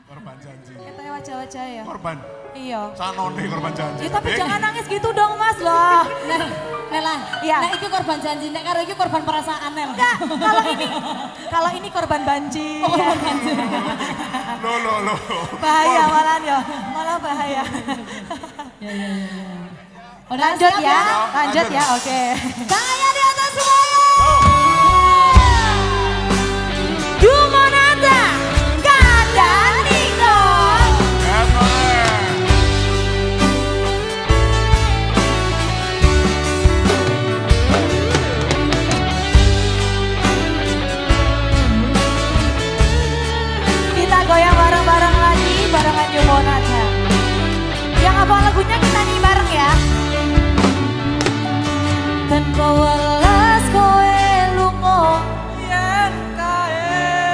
Korban janji. Katanya wajah-wajah ya. Korban. Iya. Sanone korban janji. Ya, tapi jangan nangis gitu dong Mas loh. Nela, Iya. nek iki korban janji, nek karo iki korban perasaan Nel. Enggak, kalau ini korban banjir. Oh, korban banjir. Loh. Bahaya malah ya, malah bahaya. Ya. Lanjut siap ya, lanjut ya, oke. Tangannya di atas semuanya. Dumonata, Kadaniko. Kita goyang bareng-bareng lagi, barengan Dumonata. Yang hafal lagunya kita nyanyi bareng ya. Tanpa welas kowe lunga yen kae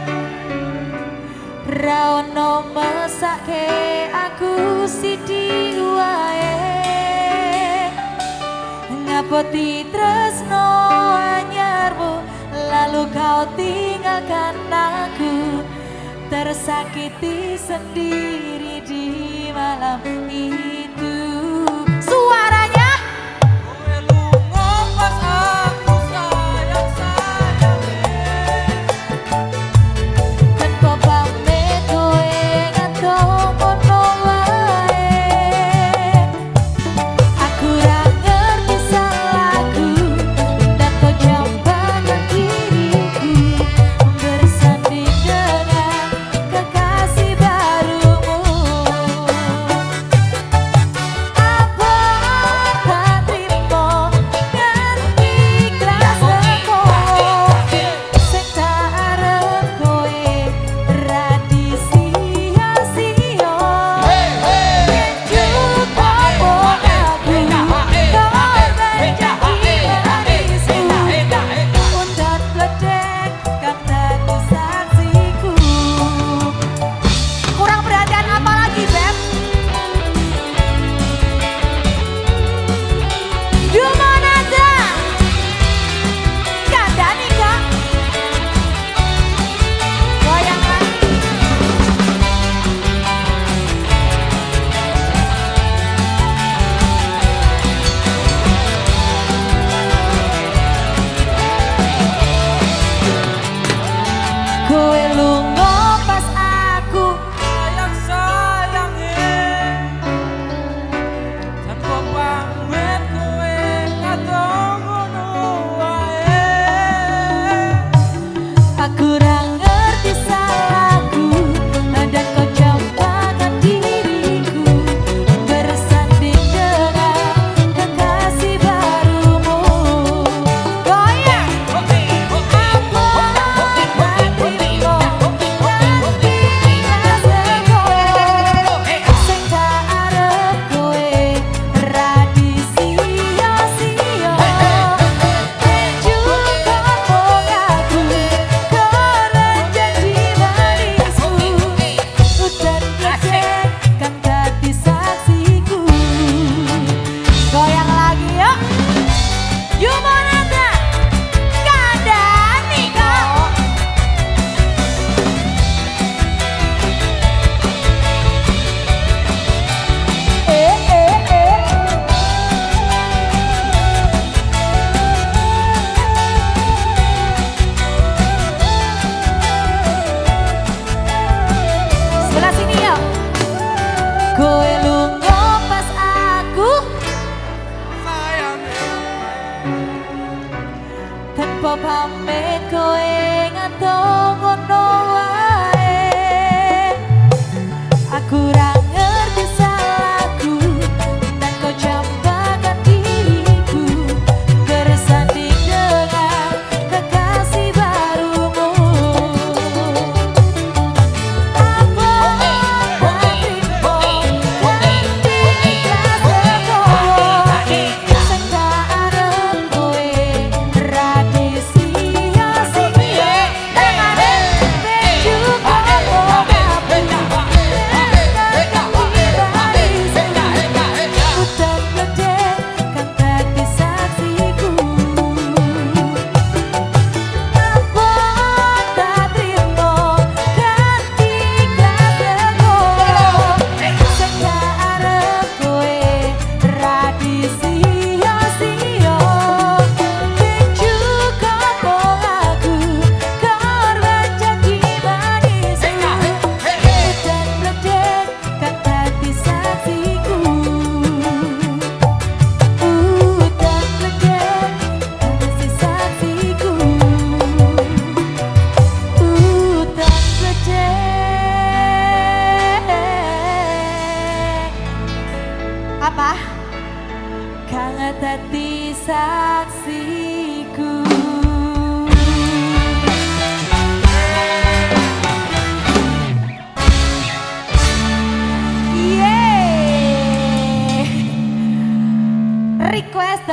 ra ono mesake aku sithik wae ngapoti tresno anyarmu lalu kau tinggalkan aku tersakiti sendiri di malam itu. Suaranya pamit kowe ngato ngono wae. Aku ra ngerti salahku dan kau campakkan diriku bersanding dengan kekasih barumu. Apa hatimu ganti rasaku sing tak arep kowe ra disia-sia.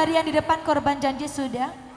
dari yang di depan korban janji sudah.